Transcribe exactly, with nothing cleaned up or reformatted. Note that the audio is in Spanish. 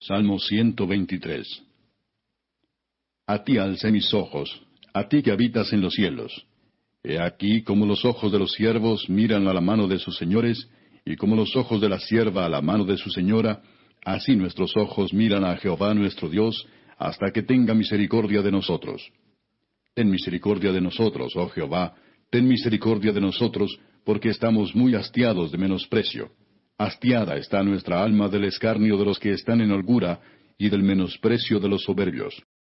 Salmo ciento veintitrés. A ti alcé mis ojos, a ti que habitas en los cielos. He aquí como los ojos de los siervos miran a la mano de sus señores, y como los ojos de la sierva a la mano de su señora, así nuestros ojos miran a Jehová nuestro Dios, hasta que tenga misericordia de nosotros. Ten misericordia de nosotros, oh Jehová, ten misericordia de nosotros, porque estamos muy hastiados de menosprecio. Hastiada está nuestra alma del escarnio de los que están en holgura, y del menosprecio de los soberbios.